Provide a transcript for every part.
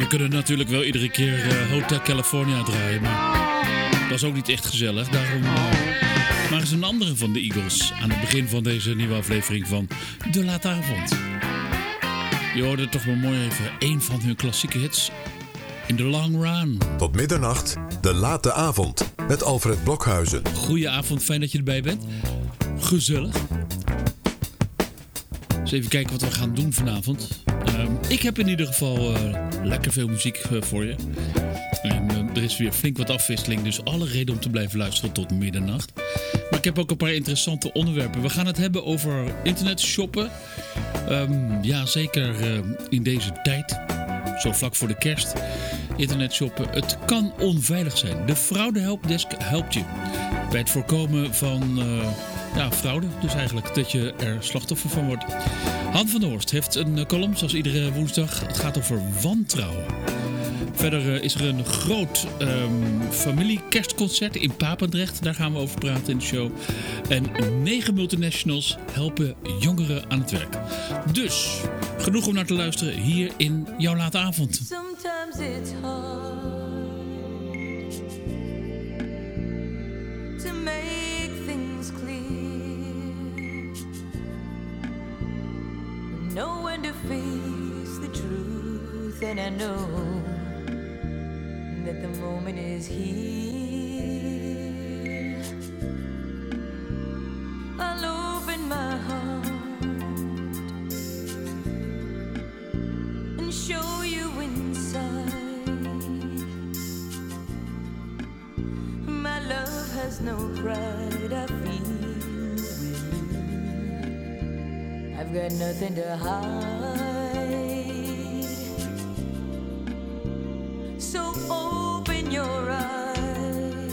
kunnen natuurlijk wel iedere keer Hotel California draaien, maar dat is ook niet echt gezellig. Daarom maar eens een andere van de Eagles aan het begin van deze nieuwe aflevering van De Late Avond. Je hoorde toch maar mooi even één van hun klassieke hits in the long run. Tot middernacht, De Late Avond met Alfred Blokhuizen. Goedenavond, fijn dat je erbij bent. Gezellig. Eens even kijken wat we gaan doen vanavond. Ik heb in ieder geval lekker veel muziek voor je. En er is weer flink wat afwisseling, dus alle reden om te blijven luisteren tot middernacht. Maar ik heb ook een paar interessante onderwerpen. We gaan het hebben over internet shoppen. Ja, zeker in deze tijd, zo vlak voor de kerst. Internet shoppen, het kan onveilig zijn. De Fraude Helpdesk helpt je bij het voorkomen van fraude. Dus eigenlijk dat je er slachtoffer van wordt. Han van der Horst heeft een column zoals iedere woensdag. Het gaat over wantrouwen. Verder is er een groot familiekerstconcert in Papendrecht. Daar gaan we over praten in de show. En 9 multinationals helpen jongeren aan het werk. Dus, genoeg om naar te luisteren hier in jouw late avond. Sometimes it's hard to make things clear. Know when to face the truth, and I know that the moment is here. I'll open my heart and show you inside. My love has no pride, I feel with you. I've got nothing to hide. So open your eyes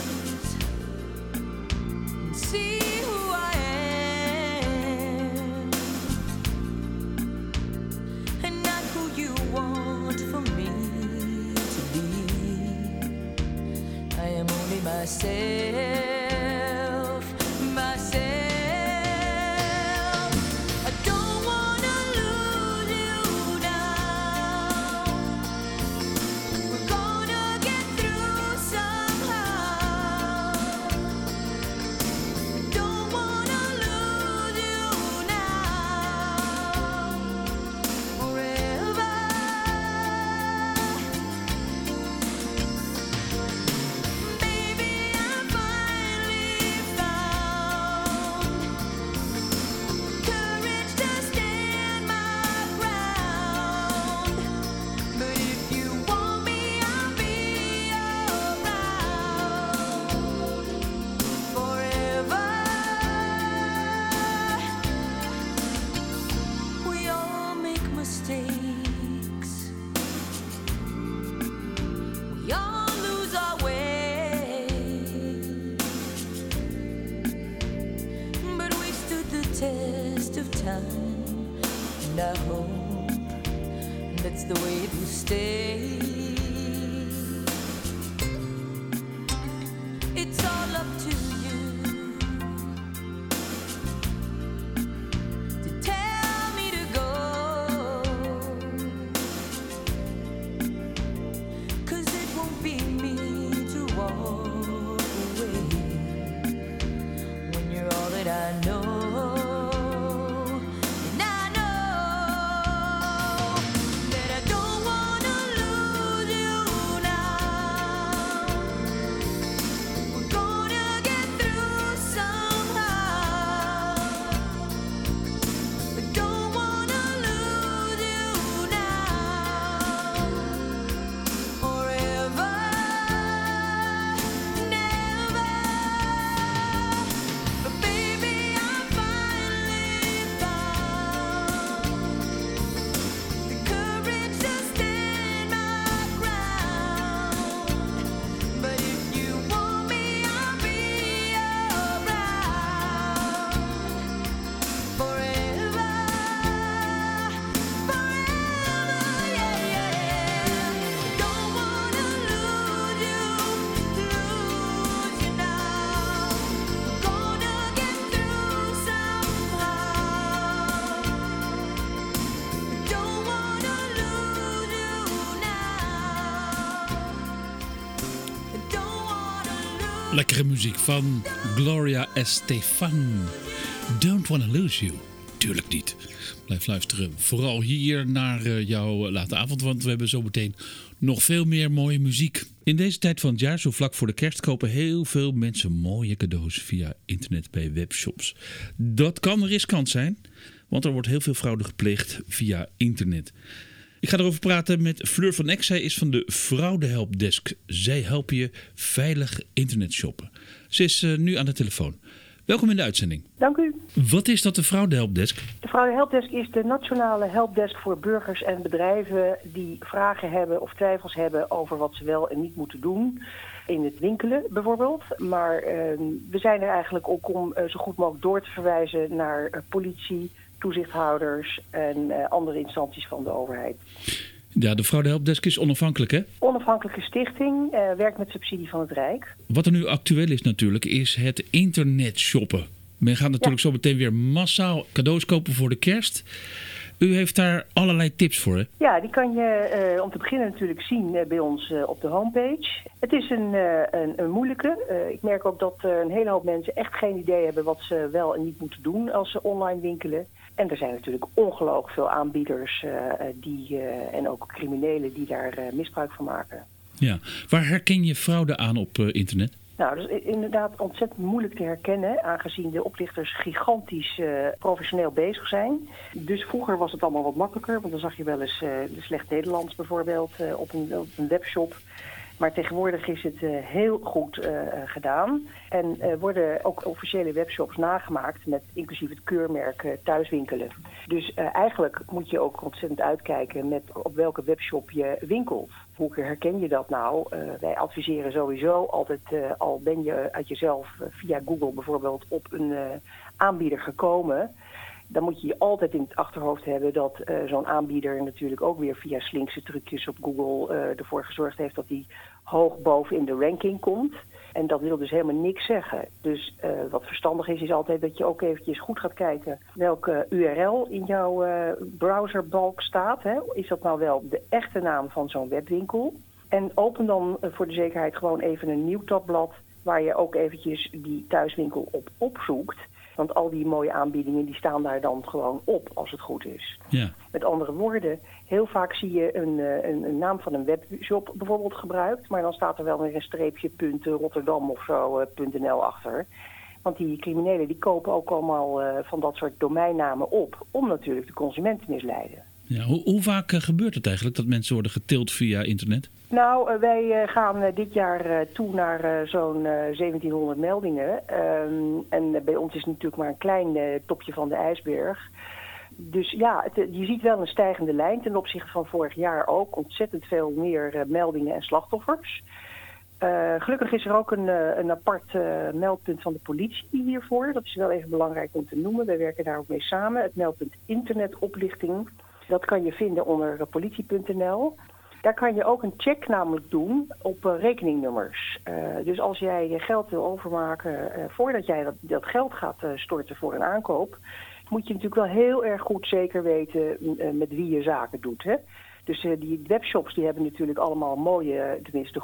and see who I am, and not who you want for me to be. I am only myself, myself. I don't wanna lose you now. We're gonna get through somehow. I don't wanna lose you now. Forever. Baby, I finally found courage to stand my ground. But if you want me, I'll be around forever. We all make mistakes. We all lose our way. But we stood the test of time, and I hope that's the way it will stay. It's all up to you to tell me to go, 'cause it won't be me to walk away when you're all that I know. And I know that I don't wanna lose Lekkere muziek van Gloria Estefan. Don't Wanna Lose You. Tuurlijk niet. Blijf luisteren. Vooral hier naar jouw late avond, want we hebben zo meteen nog veel meer mooie muziek. In deze tijd van het jaar, zo vlak voor de kerst, kopen heel veel mensen mooie cadeaus via internet bij webshops. Dat kan riskant zijn, want er wordt heel veel fraude gepleegd via internet. Ik ga erover praten met Fleur van Eck. Zij is van de Fraudehelpdesk. Zij helpen je veilig internet shoppen. Ze is nu aan de telefoon. Welkom in de uitzending. Dank u. Wat is dat, de Fraudehelpdesk? De Fraudehelpdesk is de nationale helpdesk voor burgers en bedrijven die vragen hebben of twijfels hebben over wat ze wel en niet moeten doen. In het winkelen bijvoorbeeld. Maar we zijn er eigenlijk ook om zo goed mogelijk door te verwijzen naar politie, toezichthouders en andere instanties van de overheid. Ja, de Fraudehelpdesk is onafhankelijk, hè? Onafhankelijke stichting, werkt met subsidie van het Rijk. Wat er nu actueel is natuurlijk, is het internet shoppen. Men gaat natuurlijk zo meteen weer massaal cadeaus kopen voor de kerst. U heeft daar allerlei tips voor, hè? Ja, die kan je om te beginnen natuurlijk zien bij ons op de homepage. Het is een moeilijke. Ik merk ook dat een hele hoop mensen echt geen idee hebben wat ze wel en niet moeten doen als ze online winkelen. En er zijn natuurlijk ongelooflijk veel aanbieders en ook criminelen die daar misbruik van maken. Ja, waar herken je fraude aan op internet? Nou, dat is inderdaad ontzettend moeilijk te herkennen, aangezien de oplichters gigantisch professioneel bezig zijn. Dus vroeger was het allemaal wat makkelijker, want dan zag je wel eens slecht Nederlands bijvoorbeeld op een webshop. Maar tegenwoordig is het heel goed gedaan. En worden ook officiële webshops nagemaakt met inclusief het keurmerk thuiswinkelen. Dus eigenlijk moet je ook ontzettend uitkijken met op welke webshop je winkelt. Hoe herken je dat nou? Wij adviseren sowieso altijd, al ben je uit jezelf via Google bijvoorbeeld op een aanbieder gekomen, dan moet je altijd in het achterhoofd hebben dat zo'n aanbieder natuurlijk ook weer via slinkse trucjes op Google ervoor gezorgd heeft dat hij hoog boven in de ranking komt. En dat wil dus helemaal niks zeggen. Dus wat verstandig is altijd dat je ook eventjes goed gaat kijken welke URL in jouw browserbalk staat. Hè? Is dat nou wel de echte naam van zo'n webwinkel? En open dan voor de zekerheid gewoon even een nieuw tabblad waar je ook eventjes die thuiswinkel op opzoekt. Want al die mooie aanbiedingen die staan daar dan gewoon op als het goed is. Ja. Met andere woorden, heel vaak zie je een naam van een webshop bijvoorbeeld gebruikt. Maar dan staat er wel weer een streepje .Rotterdam of zo .nl achter. Want die criminelen die kopen ook allemaal van dat soort domeinnamen op. Om natuurlijk de consument te misleiden. Ja, hoe vaak gebeurt het eigenlijk dat mensen worden getild via internet? Nou, wij gaan dit jaar toe naar zo'n 1700 meldingen. En bij ons is het natuurlijk maar een klein topje van de ijsberg. Dus ja, je ziet wel een stijgende lijn ten opzichte van vorig jaar ook. Ontzettend veel meer meldingen en slachtoffers. Gelukkig is er ook een apart meldpunt van de politie hiervoor. Dat is wel even belangrijk om te noemen. Wij werken daar ook mee samen. Het meldpunt internetoplichting. Dat kan je vinden onder politie.nl. Daar kan je ook een check namelijk doen op rekeningnummers. Dus als jij je geld wil overmaken voordat jij dat geld gaat storten voor een aankoop, moet je natuurlijk wel heel erg goed zeker weten met wie je zaken doet. Hè? Dus die webshops die hebben natuurlijk allemaal mooie, tenminste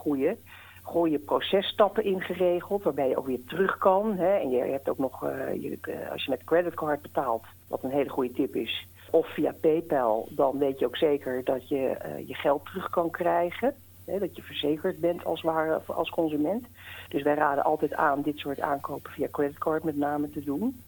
goede processtappen ingeregeld, waarbij je ook weer terug kan. Hè? En je hebt ook nog, als je met creditcard betaalt, wat een hele goede tip is, of via PayPal, dan weet je ook zeker dat je je geld terug kan krijgen. Hè, dat je verzekerd bent als consument. Dus wij raden altijd aan dit soort aankopen via creditcard met name te doen.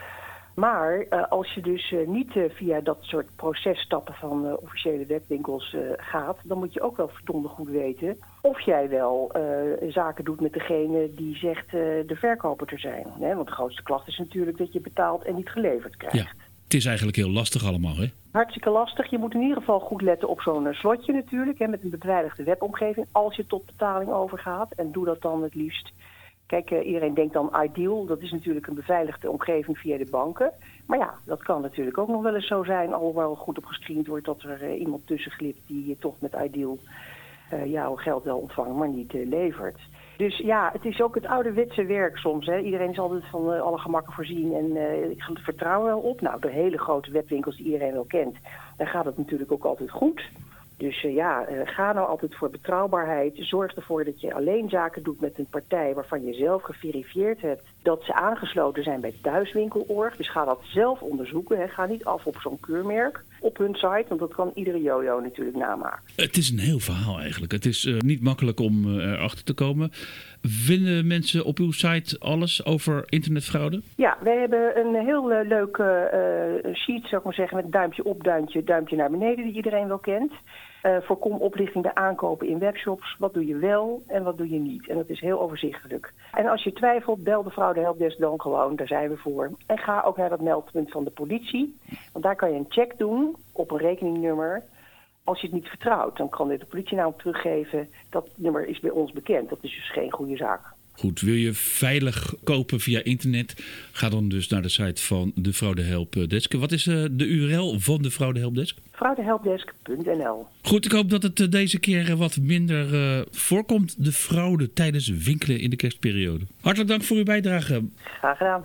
Maar als je dus niet via dat soort processtappen van officiële webwinkels gaat, dan moet je ook wel verdomde goed weten of jij wel zaken doet met degene die zegt de verkoper te zijn. Hè? Want de grootste klacht is natuurlijk dat je betaalt en niet geleverd krijgt. Ja. Het is eigenlijk heel lastig allemaal, hè? Hartstikke lastig. Je moet in ieder geval goed letten op zo'n slotje natuurlijk, hè, met een beveiligde webomgeving, als je tot betaling overgaat. En doe dat dan het liefst. Kijk, iedereen denkt dan Ideal. Dat is natuurlijk een beveiligde omgeving via de banken. Maar ja, dat kan natuurlijk ook nog wel eens zo zijn, alhoewel goed op gescreend wordt dat er iemand tussen glipt die toch met Ideal jouw geld wel ontvangt, maar niet levert. Dus ja, het is ook het ouderwetse werk soms. Hè. Iedereen is altijd van alle gemakken voorzien en ik vertrouw wel op. Nou, de hele grote webwinkels die iedereen wel kent, daar gaat het natuurlijk ook altijd goed. Dus ga nou altijd voor betrouwbaarheid. Zorg ervoor dat je alleen zaken doet met een partij waarvan je zelf geverifieerd hebt dat ze aangesloten zijn bij Thuiswinkelorg. Dus ga dat zelf onderzoeken. Hè. Ga niet af op zo'n keurmerk op hun site, want dat kan iedere jojo natuurlijk namaken. Het is een heel verhaal eigenlijk. Het is niet makkelijk om erachter te komen. Vinden mensen op uw site alles over internetfraude? Ja, wij hebben een heel leuk sheet, zou ik maar zeggen, met duimpje op, duimpje naar beneden, die iedereen wel kent. Voorkom oplichting bij aankopen in webshops. Wat doe je wel en wat doe je niet? En dat is heel overzichtelijk. En als je twijfelt, bel de Fraude Helpdesk dan gewoon. Daar zijn we voor. En ga ook naar dat meldpunt van de politie. Want daar kan je een check doen op een rekeningnummer. Als je het niet vertrouwt, dan kan de politie nou teruggeven. Dat nummer is bij ons bekend. Dat is dus geen goede zaak. Goed, wil je veilig kopen via internet? Ga dan dus naar de site van de Fraude Helpdesk. Wat is de URL van de Fraude Helpdesk? fraudehelpdesk.nl. Goed, ik hoop dat het deze keer wat minder voorkomt, de fraude tijdens winkelen in de kerstperiode. Hartelijk dank voor uw bijdrage. Graag gedaan.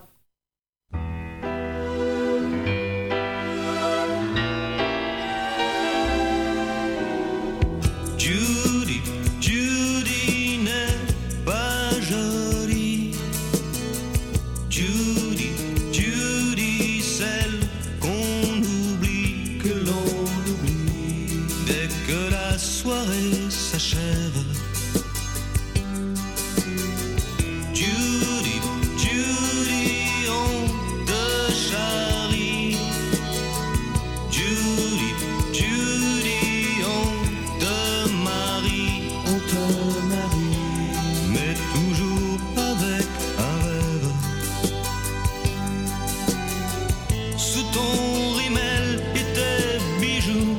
Judy n'est pas jolie. Judy, celle qu'on oublie, que l'on oublie dès que la soirée s'achève. Judy, on te charrie. Judy, on te marie. On te marie, mais toujours avec un rêve. Sous ton rimel et tes bijoux,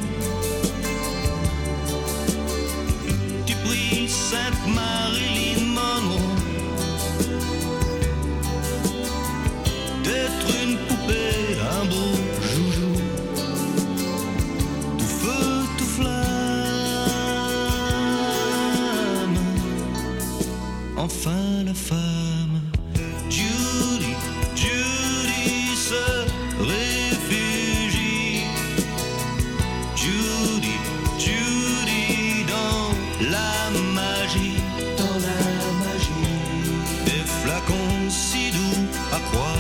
tu pries Sainte Marilyn Monroe d'être une poupée, un beau joujou, tout feu, tout flamme, enfin la femme. Judy se réfugie. Judy dans la magie, des flacons si doux à croire.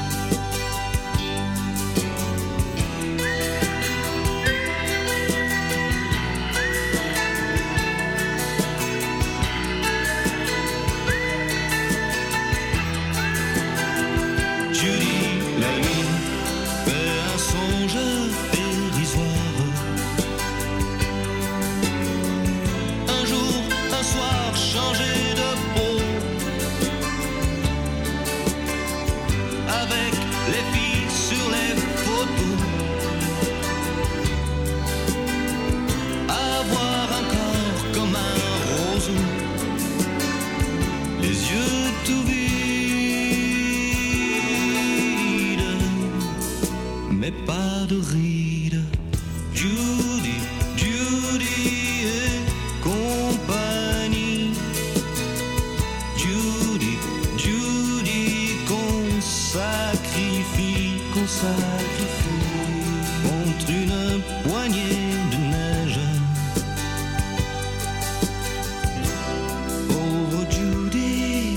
Judy, la nuit, fait un songe dérisoire. Un jour, un soir, changer de peau avec les filles sur les photos. Avoir un corps comme un roseau, les yeux tout vides, mais pas de rides. Judy et compagnie. Judy qu'on sacrifie contre une poignée de neige. Pauvre Judy.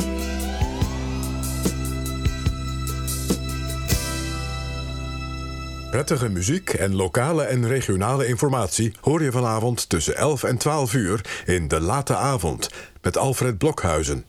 Prettige muziek en lokale en regionale informatie hoor je vanavond tussen 11 en 12 uur in De Late Avond met Alfred Blokhuizen.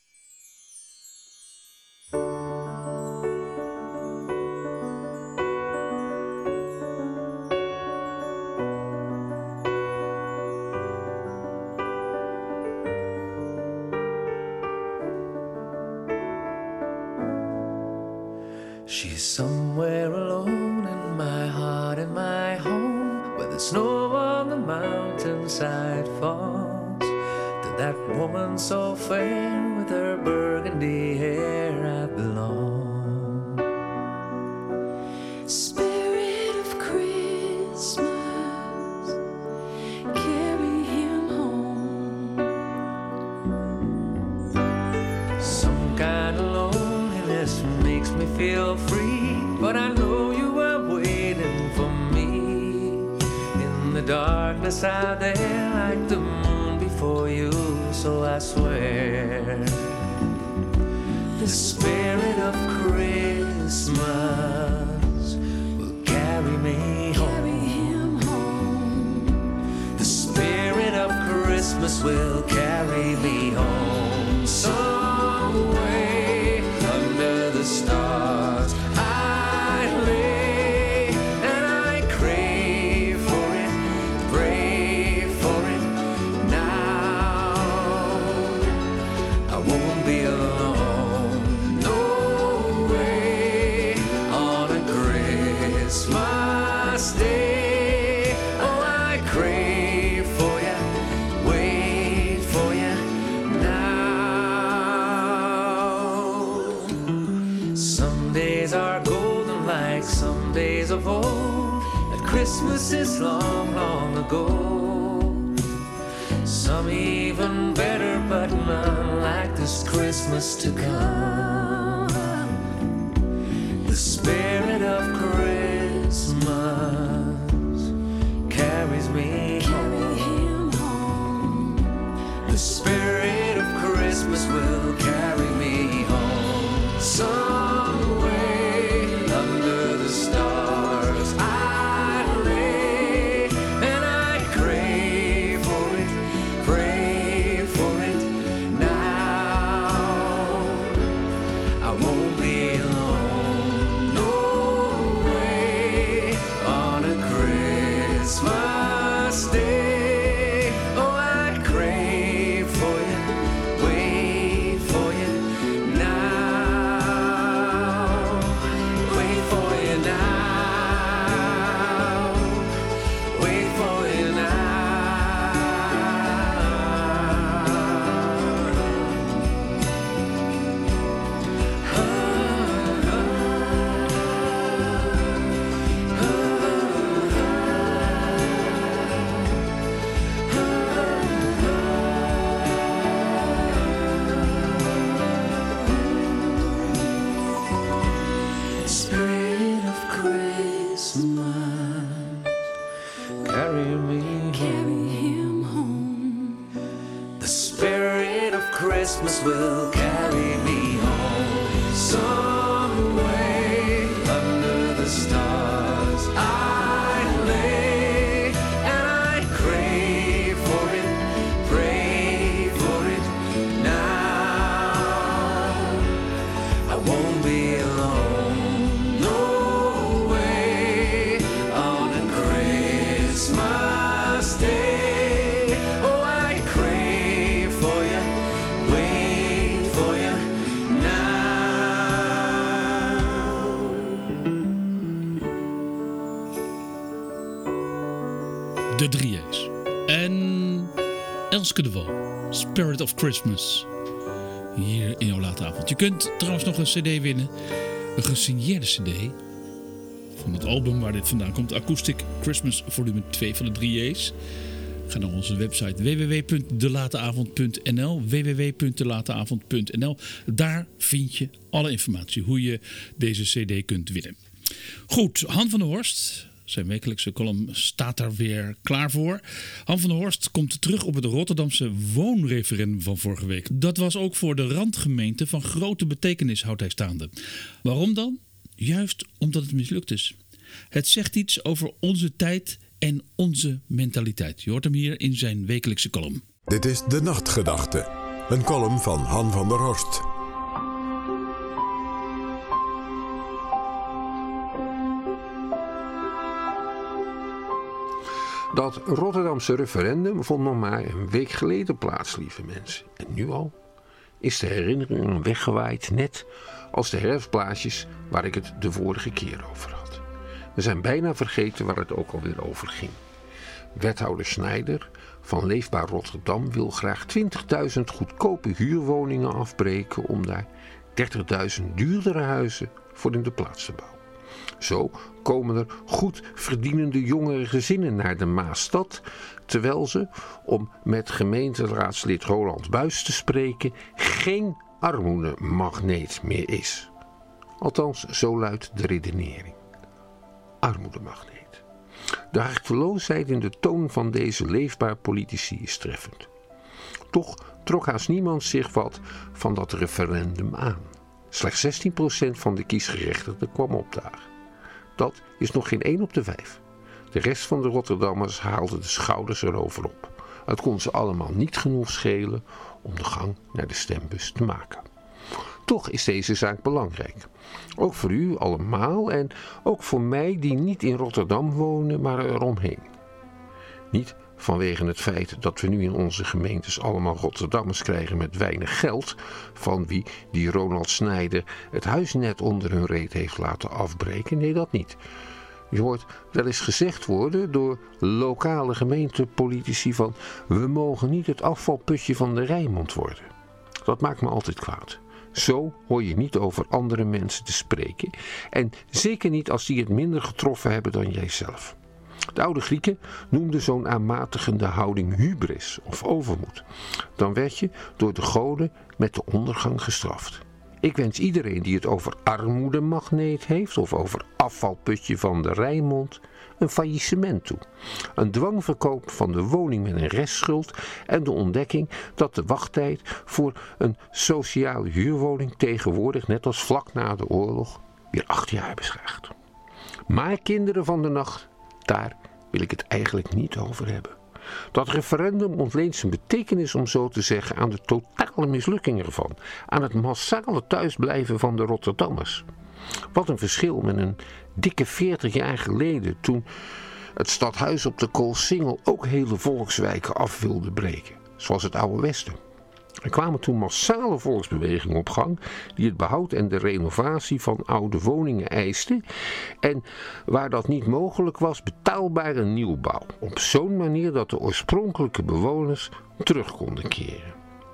She's somewhere alone in my heart, in my home, where the snow on the mountainside falls. To that woman so fair with her burgundy hair I belong. Spirit of Christmas, carry him home. Some kind of loneliness makes me feel free, but I know you were waiting for me in the darkness out there like the moon before you, so I swear the spirit of Christmas will carry me home. The spirit of Christmas will carry me home. Some way under the stars I lay, and I crave for it, pray for it now. I won't be alone, no way, on a Christmas day. Oh, I crave for you, wait for you now. Some days are golden like some days of old, and Christmas is long, long ago. Some even better, but none like this Christmas to come. The spirit of Christmas carries me home. The spirit of Christmas will carry me home. Some way under the stars I lay, and I crave for it, pray for it now. I won't be alone, no way, on a Christmas day. Oh, I crave for you, wait for you now. Wait for you now. Wait for you now. Spirit of Christmas, carry me home. The spirit of Christmas will carry me home. Some way under the stars I lay, and I crave for it, pray for it now. I won't be alone, no way, on a Christmas day. Oh, I crave for you, wait for you now. De Drieërs. En Elske de Wal. Spirit of Christmas. Hier in jouw late avond. Je kunt trouwens nog een cd winnen. Een gesigneerde cd. Van het album waar dit vandaan komt. Acoustic Christmas volume 2 van de Drieërs. Ga naar onze website www.delateavond.nl www.delateavond.nl. Daar vind je alle informatie hoe je deze cd kunt winnen. Goed, Han van der Horst, zijn wekelijkse column, staat daar weer klaar voor. Han van der Horst komt terug op het Rotterdamse woonreferendum van vorige week. Dat was ook voor de randgemeente van grote betekenis, houdt hij staande. Waarom dan? Juist omdat het mislukt is. Het zegt iets over onze tijd en onze mentaliteit. Je hoort hem hier in zijn wekelijkse column. Dit is De Nachtgedachte, een column van Han van der Horst. Dat Rotterdamse referendum vond nog maar een week geleden plaats, lieve mensen. En nu al is de herinnering weggewaaid, net als de herfstblaasjes waar ik het de vorige keer over had. We zijn bijna vergeten waar het ook alweer over ging. Wethouder Snijder van Leefbaar Rotterdam wil graag 20.000 goedkope huurwoningen afbreken om daar 30.000 duurdere huizen voor in de plaats te bouwen. Zo komen er goed verdienende jongere gezinnen naar de Maasstad, terwijl ze, om met gemeenteraadslid Roland Buys te spreken, geen armoedemagneet meer is. Althans, zo luidt de redenering. Armoedemagneet. De harteloosheid in de toon van deze leefbaar politici is treffend. Toch trok haast niemand zich wat van dat referendum aan. Slechts 16% van de kiesgerechtigden kwam opdagen. Dat is nog geen 1 op de 5. De rest van de Rotterdammers haalde de schouders erover op. Het kon ze allemaal niet genoeg schelen om de gang naar de stembus te maken. Toch is deze zaak belangrijk. Ook voor u allemaal en ook voor mij die niet in Rotterdam wonen, maar eromheen. Niet vanwege het feit dat we nu in onze gemeentes allemaal Rotterdammers krijgen met weinig geld, van wie die Ronald Snijder het huis net onder hun reet heeft laten afbreken. Nee, dat niet. Je hoort wel eens gezegd worden door lokale gemeentepolitici van: we mogen niet het afvalputje van de Rijnmond worden. Dat maakt me altijd kwaad. Zo hoor je niet over andere mensen te spreken en zeker niet als die het minder getroffen hebben dan jijzelf. De oude Grieken noemden zo'n aanmatigende houding hubris of overmoed. Dan werd je door de goden met de ondergang gestraft. Ik wens iedereen die het over armoedemagneet heeft of over afvalputje van de Rijnmond een faillissement toe. Een dwangverkoop van de woning met een restschuld en de ontdekking dat de wachttijd voor een sociale huurwoning tegenwoordig, net als vlak na de oorlog, weer 8 jaar beschrijft. Maar kinderen van de nacht, daar wil ik het eigenlijk niet over hebben. Dat referendum ontleent zijn betekenis, om zo te zeggen, aan de totale mislukking ervan. Aan het massale thuisblijven van de Rotterdammers. Wat een verschil met een dikke 40 jaar geleden, toen het stadhuis op de Koolsingel ook hele volkswijken af wilde breken. Zoals het Oude Westen. Er kwamen toen massale volksbewegingen op gang die het behoud en de renovatie van oude woningen eisten en waar dat niet mogelijk was, betaalbare nieuwbouw op zo'n manier dat de oorspronkelijke bewoners terug konden keren.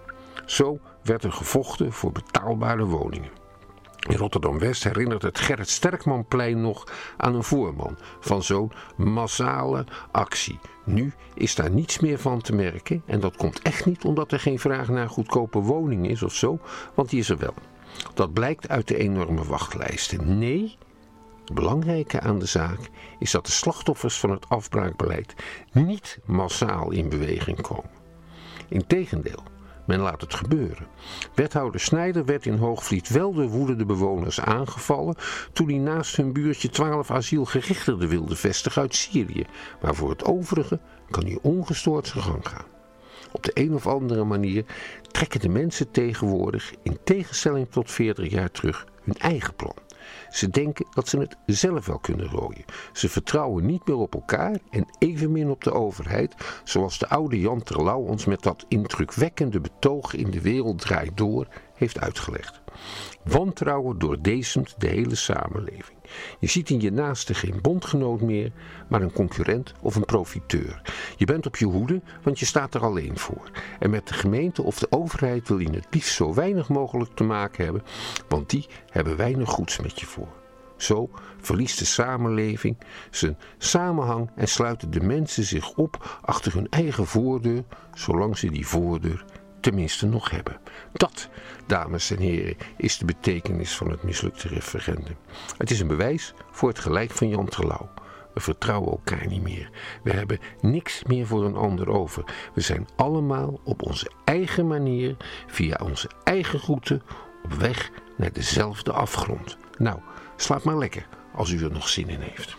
Zo werd er gevochten voor betaalbare woningen. In Rotterdam-West herinnert het Gerrit Sterkmanplein nog aan een voorman van zo'n massale actie. Nu is daar niets meer van te merken en dat komt echt niet omdat er geen vraag naar goedkope woningen is of zo, want die is er wel. Dat blijkt uit de enorme wachtlijsten. Nee, het belangrijke aan de zaak is dat de slachtoffers van het afbraakbeleid niet massaal in beweging komen. Integendeel. Men laat het gebeuren. Wethouder Snijder werd in Hoogvliet wel door woedende bewoners aangevallen toen hij naast hun buurtje 12 asielgerechtigden wilde vestigen uit Syrië. Maar voor het overige kan hij ongestoord zijn gang gaan. Op de een of andere manier trekken de mensen tegenwoordig, in tegenstelling tot 40 jaar terug, hun eigen plan. Ze denken dat ze het zelf wel kunnen rooien. Ze vertrouwen niet meer op elkaar en evenmin op de overheid, zoals de oude Jan Terlouw ons met dat indrukwekkende betoog in De Wereld Draait Door heeft uitgelegd. Wantrouwen doordezemt de hele samenleving. Je ziet in je naaste geen bondgenoot meer, maar een concurrent of een profiteur. Je bent op je hoede, want je staat er alleen voor. En met de gemeente of de overheid wil je het liefst zo weinig mogelijk te maken hebben, want die hebben weinig goeds met je voor. Zo verliest de samenleving zijn samenhang en sluiten de mensen zich op achter hun eigen voordeur, zolang ze die voordeur tenminste nog hebben. Dat, dames en heren, is de betekenis van het mislukte referendum. Het is een bewijs voor het gelijk van Jan Terlouw. We vertrouwen elkaar niet meer. We hebben niks meer voor een ander over. We zijn allemaal op onze eigen manier, via onze eigen route, op weg naar dezelfde afgrond. Nou, slaap maar lekker als u er nog zin in heeft.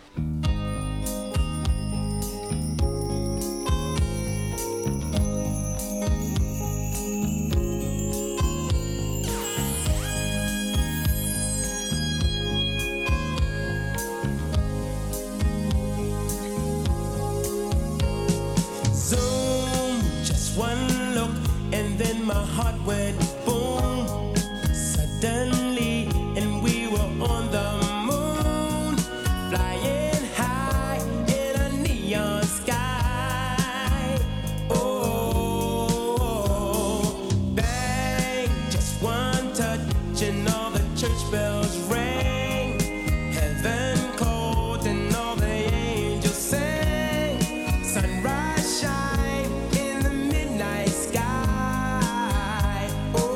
Sunrise shine in the midnight sky.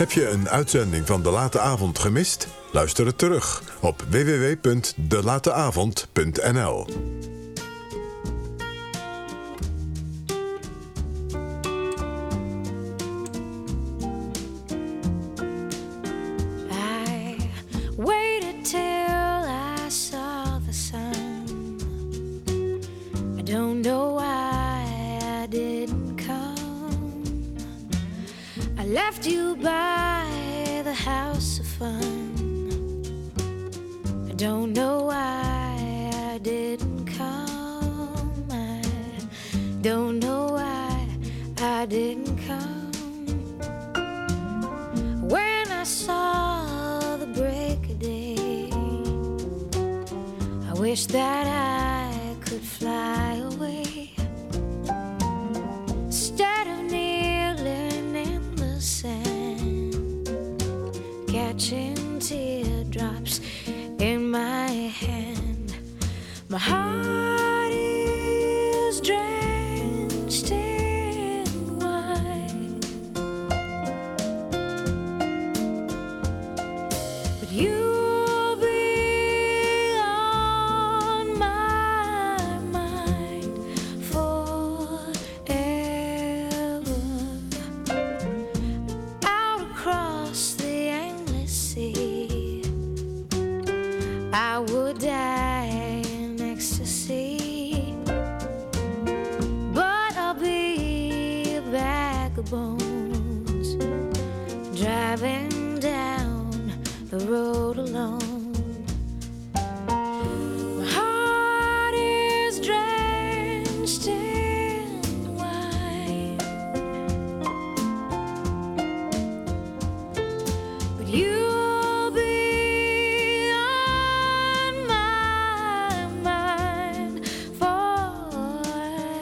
Heb je een uitzending van De Late Avond gemist? Luister het terug op www.delateavond.nl. Waited till I saw the sun. I don't know why I didn't come. I left you by the house of fun. I don't know why I didn't come. I don't know why I didn't come. When I saw the break of day, I wish that I could fly away instead of kneeling in the sand, catching teardrops in my hand. My heart is drenched in wine, but you'll be on my mind forever. Out across the endless sea, I would die in ecstasy, but I'll be a bag of bones driving down the road alone. My heart is drenched in wine, but you'll be on my mind forever.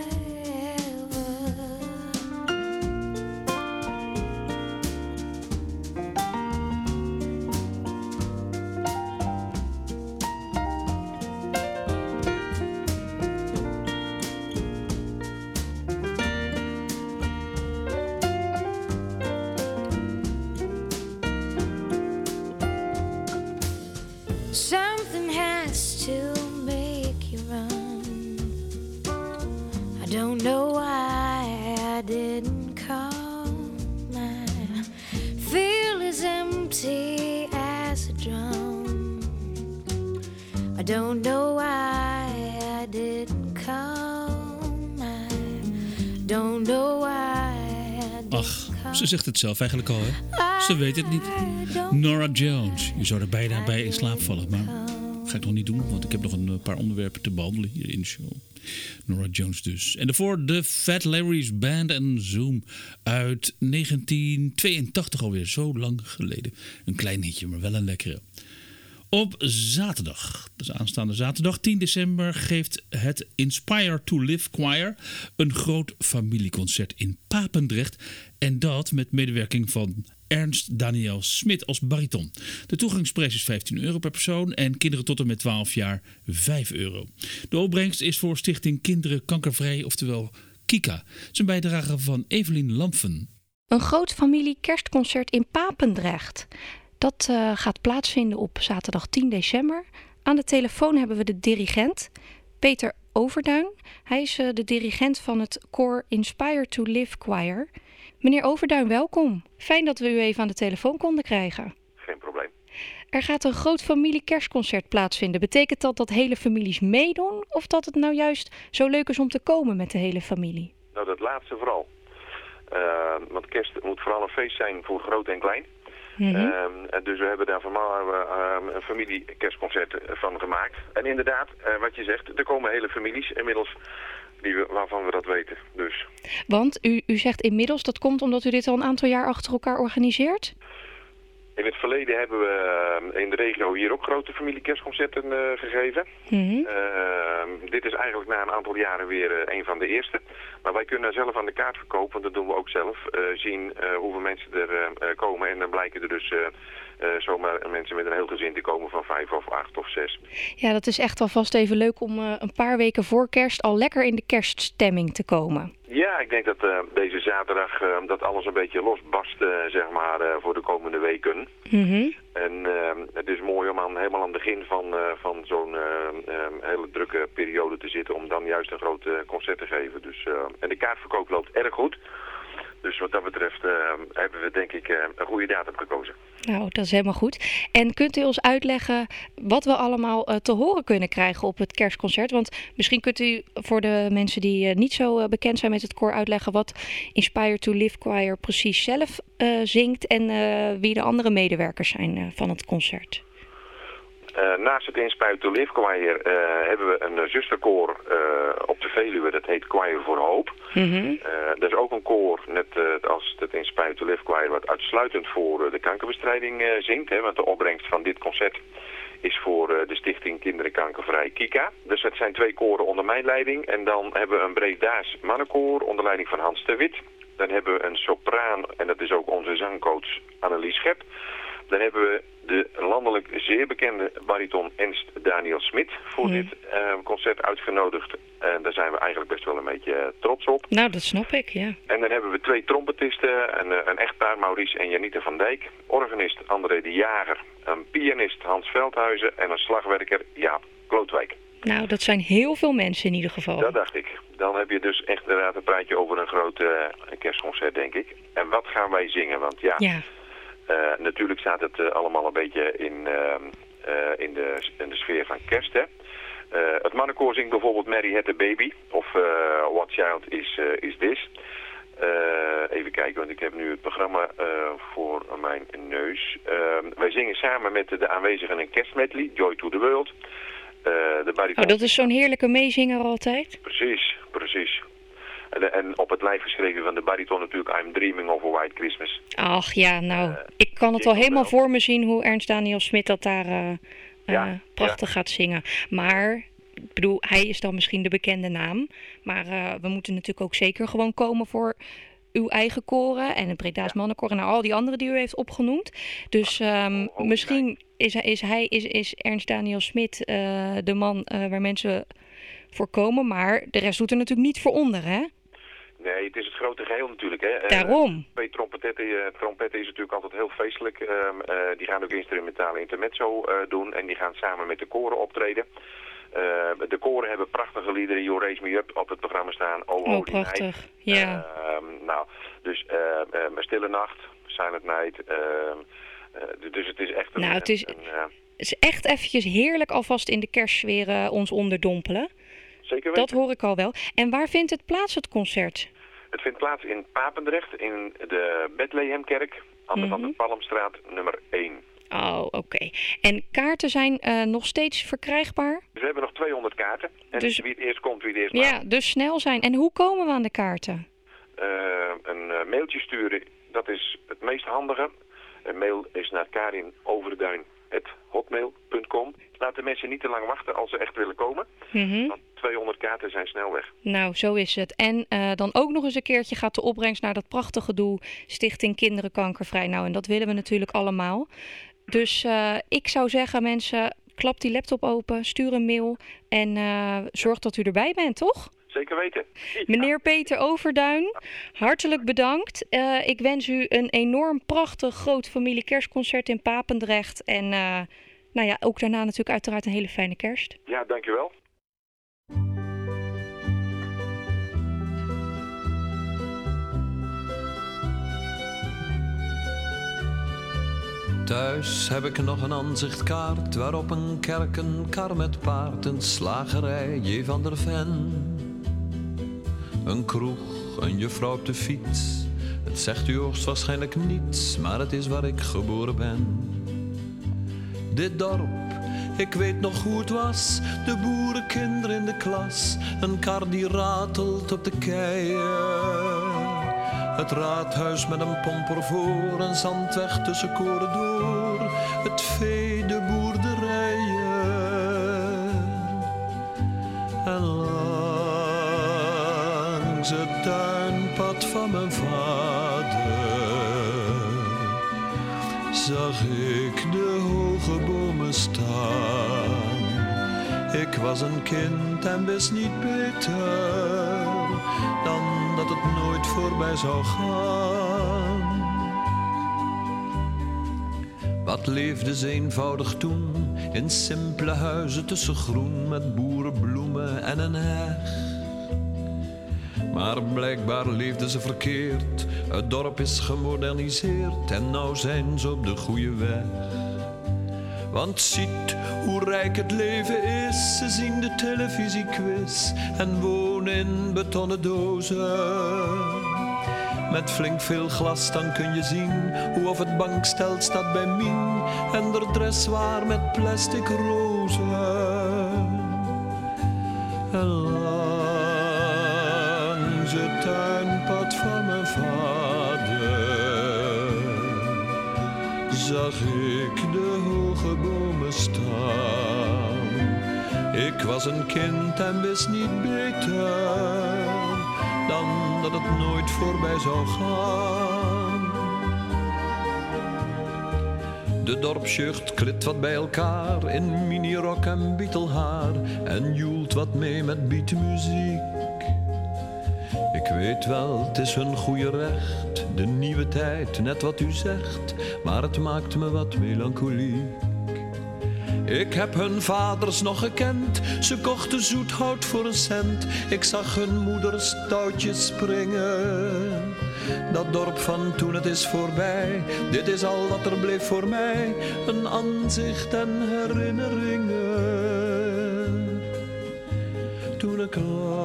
Something has to make you run. I don't know why I didn't come. I feel as empty as a drum. I don't know why I didn't come. I don't know why I didn't Ach, come. ze zegt het zelf eigenlijk al, hè? Ze weet het niet. Nora Jones. Je zou er bijna bij in slaap vallen, maar ga ik nog niet doen, want ik heb nog een paar onderwerpen te behandelen hier in de show. Nora Jones dus. En daarvoor de Fat Larry's Band and Zoom uit 1982 alweer. Zo lang geleden. Een klein hitje, maar wel een lekkere. Op zaterdag, dus aanstaande zaterdag 10 december, geeft het Inspire to Live Choir een groot familieconcert in Papendrecht. En dat met medewerking van Ernst Daniel Smit als bariton. De toegangsprijs is €15 per persoon en kinderen tot en met 12 jaar €5. De opbrengst is voor Stichting Kinderen Kankervrij, oftewel KIKA. Het is een bijdrage van Evelien Lampfen. Een groot familie kerstconcert in Papendrecht. Dat gaat plaatsvinden op zaterdag 10 december. Aan de telefoon hebben we de dirigent, Peter Overduin. Hij is de dirigent van het koor Inspire to Live Choir. Meneer Overduin, welkom. Fijn dat we u even aan de telefoon konden krijgen. Geen probleem. Er gaat een groot familie kerstconcert plaatsvinden. Betekent dat dat hele families meedoen of dat het nou juist zo leuk is om te komen met de hele familie? Nou, dat laatste vooral. Want kerst moet vooral een feest zijn voor groot en klein. Dus we hebben daar een familie kerstconcert van gemaakt. En inderdaad, wat je zegt, er komen hele families inmiddels waarvan we dat weten. Dus. Want u zegt inmiddels, dat komt omdat u dit al een aantal jaar achter elkaar organiseert? In het verleden hebben we in de regio hier ook grote familiekerstconcerten gegeven. Dit is eigenlijk na een aantal jaren weer een van de eerste. Maar wij kunnen zelf aan de kaart verkopen, want dat doen we ook zelf, zien hoeveel mensen er komen. En dan blijken er dus zomaar mensen met een heel gezin te komen van 5 of 8 of 6. Ja, dat is echt alvast even leuk om een paar weken voor kerst al lekker in de kerststemming te komen. Ja, ik denk dat deze zaterdag dat alles een beetje losbarst, zeg maar, voor de komende weken. En het is mooi om helemaal aan het begin van zo'n hele drukke periode te zitten om dan juist een groot concert te geven. Dus, en de kaartverkoop loopt erg goed. Dus wat dat betreft hebben we denk ik een goede datum gekozen. Nou, dat is helemaal goed. En kunt u ons uitleggen wat we allemaal te horen kunnen krijgen op het kerstconcert? Want misschien kunt u voor de mensen die niet zo bekend zijn met het koor uitleggen wat Inspire to Live Choir precies zelf zingt en wie de andere medewerkers zijn van het concert. Naast het Inspire to Live Choir hebben we een zusterkoor op de Veluwe, dat heet Choir voor Hoop. Er is ook een koor, net als het Inspire to Live Choir, wat uitsluitend voor de kankerbestrijding zingt. Hè, want de opbrengst van dit concert is voor de stichting Kinderen Kankervrij Kika. Dus het zijn 2 koren onder mijn leiding. En dan hebben we een Breda's mannenkoor onder leiding van Hans de Wit. Dan hebben we een sopraan, en dat is ook onze zangcoach Annelies Schep. Dan hebben we de landelijk zeer bekende bariton Ernst Daniel Smit voor dit concert uitgenodigd. En daar zijn we eigenlijk best wel een beetje trots op. Nou, dat snap ik, ja. En dan hebben we 2 trompetisten, een echtpaar Maurice en Janita van Dijk, organist André de Jager, een pianist Hans Veldhuizen en een slagwerker Jaap Klootwijk. Nou, dat zijn heel veel mensen in ieder geval. Dat dacht ik. Dan heb je dus echt inderdaad een praatje over een groot kerstconcert, denk ik. En wat gaan wij zingen? Want ja. Natuurlijk staat het allemaal een beetje in de sfeer van kerst, hè. Het mannenkoor zingt bijvoorbeeld Mary Had a Baby of What Child Is This. Even kijken, want ik heb nu het programma voor mijn neus. Wij zingen samen met de aanwezigen een kerstmedley, Joy to the World. De bariton... dat is zo'n heerlijke meezinger altijd. Precies. En op het lijf geschreven van de bariton natuurlijk I'm Dreaming of a White Christmas. Ach ja, nou, ik kan het al helemaal voor me zien hoe Ernst Daniel Smit dat daar prachtig gaat zingen. Maar, ik bedoel, hij is dan misschien de bekende naam. Maar we moeten natuurlijk ook zeker gewoon komen voor uw eigen koren en het Breda's mannenkoor en al die andere die u heeft opgenoemd. Dus misschien is Ernst Daniel Smit de man waar mensen voor komen. Maar de rest doet er natuurlijk niet voor onder, hè? Nee, het is het grote geheel natuurlijk. Hè. Daarom. 2 trompetten is natuurlijk altijd heel feestelijk. Die gaan ook instrumentale intermezzo doen en die gaan samen met de koren optreden. De koren hebben prachtige liederen. You Raise Me Up op het programma staan. Oh, Holy prachtig. Night. Ja. Dus Stille Nacht, Silent Night. Dus het is echt het is echt eventjes heerlijk alvast in de kerstsfeer ons onderdompelen. Zeker weten. Dat hoor ik al wel. En waar vindt het plaats, het concert? Het vindt plaats in Papendrecht, in de Bethlehemkerk, aan de Van der Palmstraat nummer 1. Oh, oké. En kaarten zijn nog steeds verkrijgbaar? Dus we hebben nog 200 kaarten. En dus, wie het eerst komt, wie het eerst maakt. Ja, dus snel zijn. En hoe komen we aan de kaarten? Een mailtje sturen, dat is het meest handige. Een mail is naar karin.overduin@hotmail.com. Laat de mensen niet te lang wachten als ze echt willen komen. Want 200 kaarten zijn snel weg. Nou, zo is het. En dan ook nog eens een keertje gaat de opbrengst naar dat prachtige doel Stichting Kinderen Kankervrij. Nou, en dat willen we natuurlijk allemaal. Dus ik zou zeggen, mensen, klap die laptop open, stuur een mail en zorg dat u erbij bent, toch? Zeker weten. Ja. Meneer Peter Overduin, hartelijk bedankt. Ik wens u een enorm prachtig groot familie kerstconcert in Papendrecht. En ook daarna natuurlijk uiteraard een hele fijne kerst. Ja, dankjewel. Thuis heb ik nog een aanzichtkaart waarop een kerk, een kar met paard, een slagerij, J. van der Ven. Een kroeg, een juffrouw op de fiets. Het zegt u hoogstwaarschijnlijk niets, maar het is waar ik geboren ben. Dit dorp, ik weet nog hoe het was. De boerenkinderen in de klas. Een kar die ratelt op de keien. Het raadhuis met een pomper voor. Een zandweg tussen koren door. Het vee, de boerderijen. En langs het tuinpad van mijn vader zag ik de hoge bomen staan. Ik was een kind en wist niet beter dan dat het nooit voorbij zou gaan. Wat leefde ze eenvoudig toen, in simpele huizen tussen groen met boerenbloemen en een heg. Maar blijkbaar leefden ze verkeerd, het dorp is gemoderniseerd en nou zijn ze op de goede weg. Want ziet hoe rijk het leven is, ze zien de televisiequiz en wonen in betonnen dozen. Met flink veel glas dan kun je zien hoe of het bankstel staat bij Mien en de dressoir met plastic rozen. En langs het tuinpad van mijn vader zag ik de hoge bomen staan. Ik was een kind en wist niet beter dan dat het nooit voorbij zou gaan. De dorpsjeugd klit wat bij elkaar in minirok en bietelhaar en joelt wat mee met beatmuziek. Ik weet wel, het is hun goede recht, de nieuwe tijd, net wat u zegt, maar het maakt me wat melancholiek. Ik heb hun vaders nog gekend, ze kochten zoethout voor een cent. Ik zag hun moeders touwtjes springen. Dat dorp van toen, het is voorbij, dit is al wat er bleef voor mij. Een aanzicht en herinneringen. Toen ik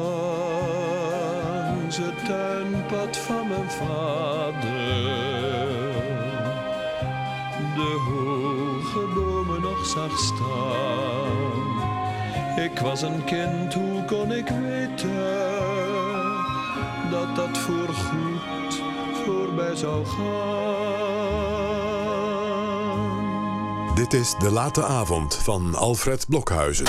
langs het tuinpad van mijn vader de hoge bomen nog zag staan. Ik was een kind, hoe kon ik weten dat dat voorgoed voorbij zou gaan? Dit is De Late Avond van Alfred Blokhuizen.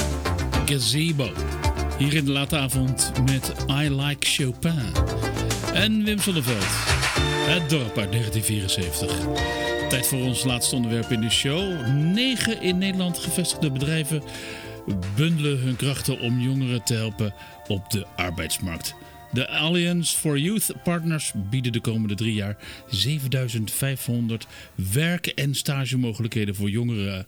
Gazebo. Hier in De Late Avond met I Like Chopin. En Wim Sonneveld. Het dorp uit 1974. Tijd voor ons laatste onderwerp in de show. 9 in Nederland gevestigde bedrijven bundelen hun krachten om jongeren te helpen op de arbeidsmarkt. De Alliance for Youth Partners bieden de komende 3 jaar 7500 werk- en stagemogelijkheden voor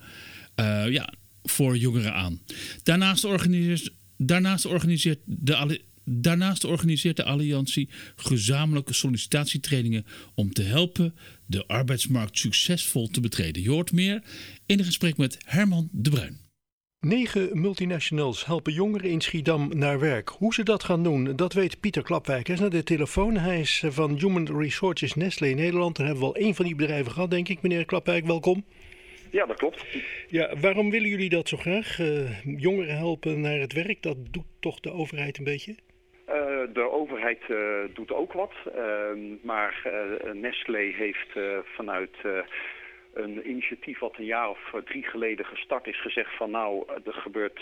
jongeren aan. Daarnaast organiseert de Alliantie gezamenlijke sollicitatietrainingen om te helpen de arbeidsmarkt succesvol te betreden. Je hoort meer in een gesprek met Herman de Bruin. 9 multinationals helpen jongeren in Schiedam naar werk. Hoe ze dat gaan doen, dat weet Pieter Klapwijk. Hij is naar de telefoon. Hij is van Human Resources Nestlé Nederland. Daar hebben we al 1 van die bedrijven gehad, denk ik. Meneer Klapwijk, welkom. Ja, dat klopt. Ja, waarom willen jullie dat zo graag? Jongeren helpen naar het werk, dat doet toch de overheid een beetje? De overheid doet ook wat. Maar Nestlé heeft vanuit een initiatief wat een jaar of 3 geleden gestart is gezegd van nou, er gebeurt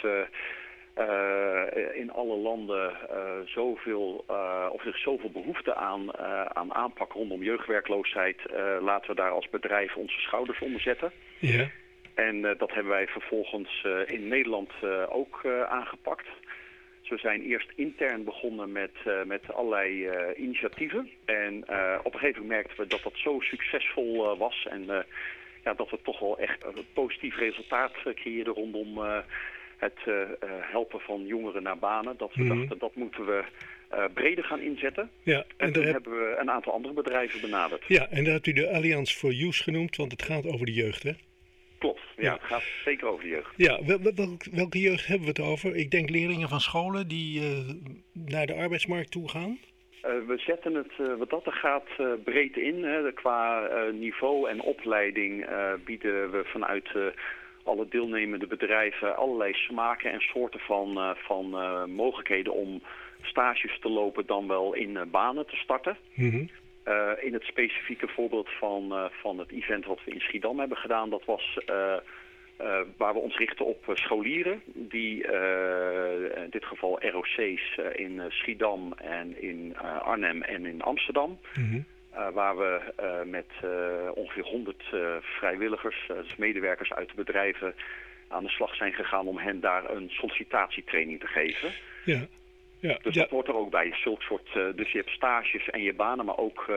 in alle landen zoveel, of er is zoveel behoefte aan aanpak rondom jeugdwerkloosheid. Laten we daar als bedrijf onze schouders onder zetten. Ja. En dat hebben wij vervolgens in Nederland ook aangepakt. Dus we zijn eerst intern begonnen met allerlei initiatieven. En op een gegeven moment merkten we dat dat zo succesvol was. En dat we toch wel echt een positief resultaat creëerden rondom het helpen van jongeren naar banen. Dat we dachten, dat moeten we breder gaan inzetten. Ja, en toen hebben we een aantal andere bedrijven benaderd. Ja, en daar hebt u de Alliance for Youth genoemd, want het gaat over de jeugd, hè? Klopt, ja, het gaat zeker over de jeugd. Ja, welke jeugd hebben we het over? Ik denk leerlingen van scholen die naar de arbeidsmarkt toe gaan. We zetten het wat dat er gaat breed in. Hè. Qua niveau en opleiding bieden we vanuit alle deelnemende bedrijven allerlei smaken en soorten van mogelijkheden om stages te lopen dan wel in banen te starten. Mm-hmm. In het specifieke voorbeeld van het event wat we in Schiedam hebben gedaan, dat was waar we ons richten op scholieren die in dit geval ROC's in Schiedam en in Arnhem en in Amsterdam. Mm-hmm. Waar we met ongeveer 100 vrijwilligers, dus medewerkers uit de bedrijven, aan de slag zijn gegaan om hen daar een sollicitatietraining te geven. Ja. Ja, dus dat hoort er ook bij. Zulk soort, dus je hebt stages en je banen, maar ook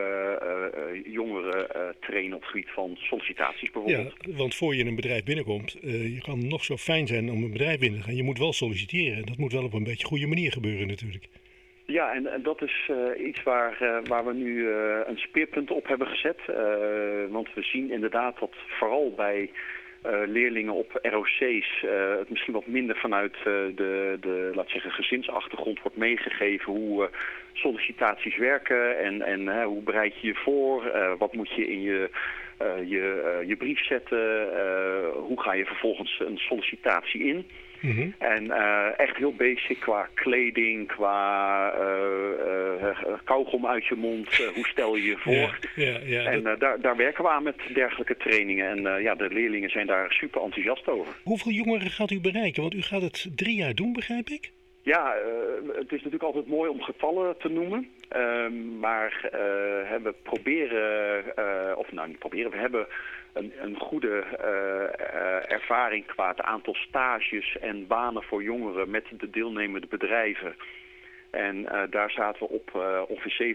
jongeren trainen op het gebied van sollicitaties bijvoorbeeld. Ja, want voor je in een bedrijf binnenkomt, je kan nog zo fijn zijn om een bedrijf binnen te gaan. Je moet wel solliciteren. Dat moet wel op een beetje goede manier gebeuren natuurlijk. Ja, en dat is iets waar we nu een speerpunt op hebben gezet. Want we zien inderdaad dat vooral bij leerlingen op ROC's het misschien wat minder vanuit de laat zeggen, gezinsachtergrond wordt meegegeven hoe sollicitaties werken en hoe bereid je je voor, wat moet je in je brief zetten, hoe ga je vervolgens een sollicitatie in. Mm-hmm. En echt heel basic qua kleding, qua kauwgom uit je mond, hoe stel je je voor. Ja, en daar werken we aan met dergelijke trainingen. En de leerlingen zijn daar super enthousiast over. Hoeveel jongeren gaat u bereiken? Want u gaat het 3 jaar doen, begrijp ik? Ja, het is natuurlijk altijd mooi om getallen te noemen. Maar we proberen, we hebben een goede ervaring qua het aantal stages en banen voor jongeren met de deelnemende bedrijven. En daar zaten we op ongeveer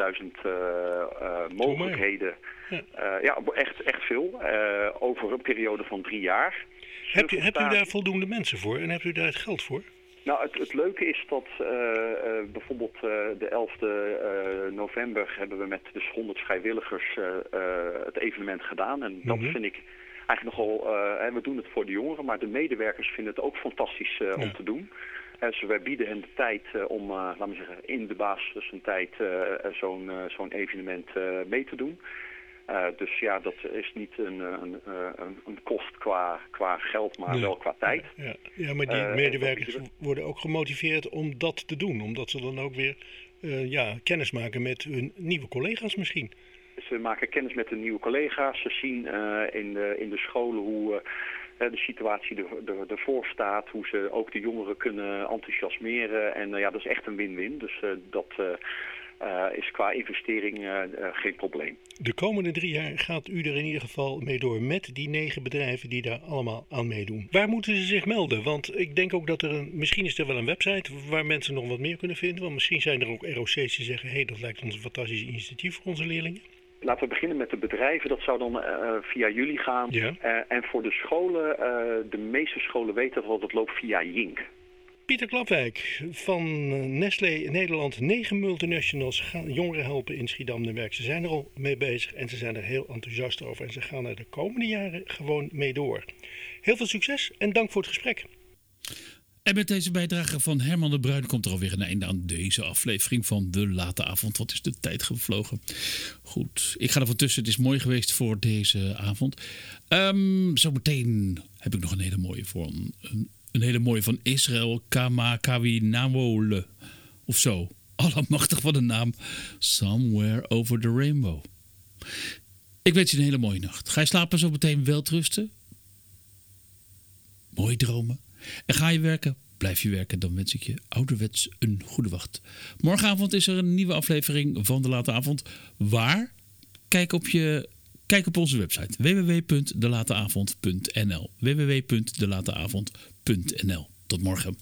7.500 mogelijkheden. Ja, echt veel. Over een periode van 3 jaar. Hebt u daar voldoende mensen voor en hebt u daar het geld voor? Nou, het leuke is dat bijvoorbeeld de 11e november hebben we met dus 100 vrijwilligers het evenement gedaan. En dat vind ik eigenlijk nogal, we doen het voor de jongeren, maar de medewerkers vinden het ook fantastisch om te doen. Dus wij bieden hen de tijd om, laten we zeggen, in de basis van zijn tijd zo'n evenement mee te doen. Dus ja, dat is niet een kost qua geld, maar wel qua tijd. Ja, maar die medewerkers worden ook gemotiveerd om dat te doen. Omdat ze dan ook weer kennis maken met hun nieuwe collega's misschien. Ze maken kennis met de nieuwe collega's. Ze zien in de scholen hoe de situatie ervoor staat. Hoe ze ook de jongeren kunnen enthousiasmeren. En dat is echt een win-win. Dus is qua investering geen probleem. De komende 3 jaar gaat u er in ieder geval mee door met die 9 bedrijven die daar allemaal aan meedoen. Waar moeten ze zich melden? Want ik denk ook dat misschien is er wel een website waar mensen nog wat meer kunnen vinden. Want misschien zijn er ook ROC's die zeggen, dat lijkt ons een fantastisch initiatief voor onze leerlingen. Laten we beginnen met de bedrijven. Dat zou dan via jullie gaan. Ja. En voor de scholen, de meeste scholen weten dat loopt via Jink. Pieter Klapwijk van Nestlé Nederland. 9 multinationals gaan jongeren helpen in Schiedam-Newerk. Ze zijn er al mee bezig en ze zijn er heel enthousiast over. En ze gaan er de komende jaren gewoon mee door. Heel veel succes en dank voor het gesprek. En met deze bijdrage van Herman de Bruin komt er alweer een einde aan deze aflevering van De Late Avond. Wat is de tijd gevlogen? Goed, ik ga er van tussen. Het is mooi geweest voor deze avond. Zometeen heb ik nog een hele mooie voor een hele mooie van Israël Kawinawole of zo. Allemachtig wat een naam. Somewhere Over the Rainbow. Ik wens je een hele mooie nacht. Ga je slapen zo meteen welterusten? Mooie dromen. En ga je werken? Blijf je werken, dan wens ik je ouderwets een goede wacht. Morgenavond is er een nieuwe aflevering van De Late Avond. Waar? Kijk op onze website www.delateavond.nl www.delateavond.nl. Tot morgen.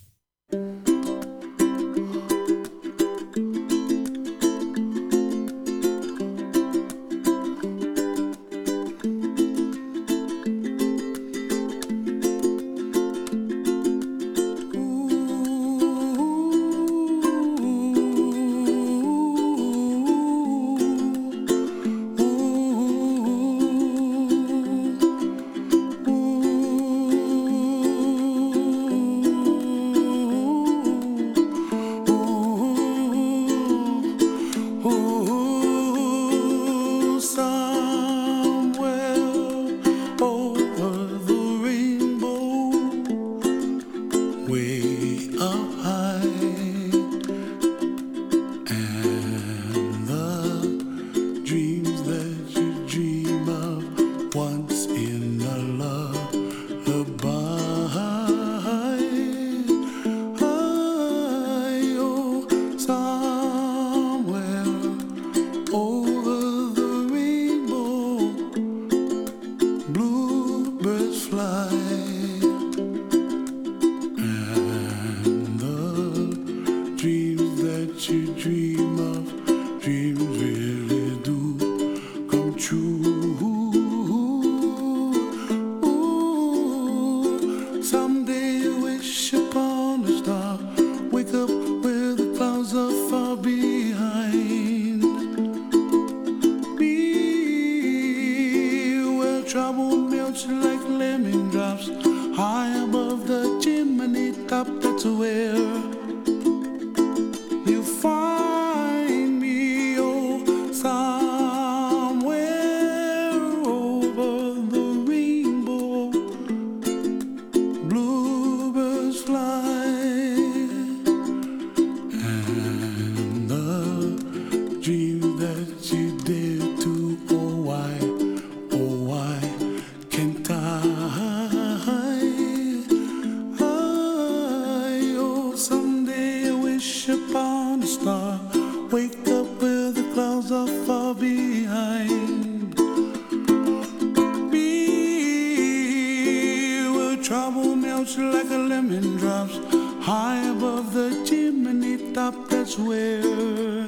Trouble melts like a lemon drops high above the chimney top. That's where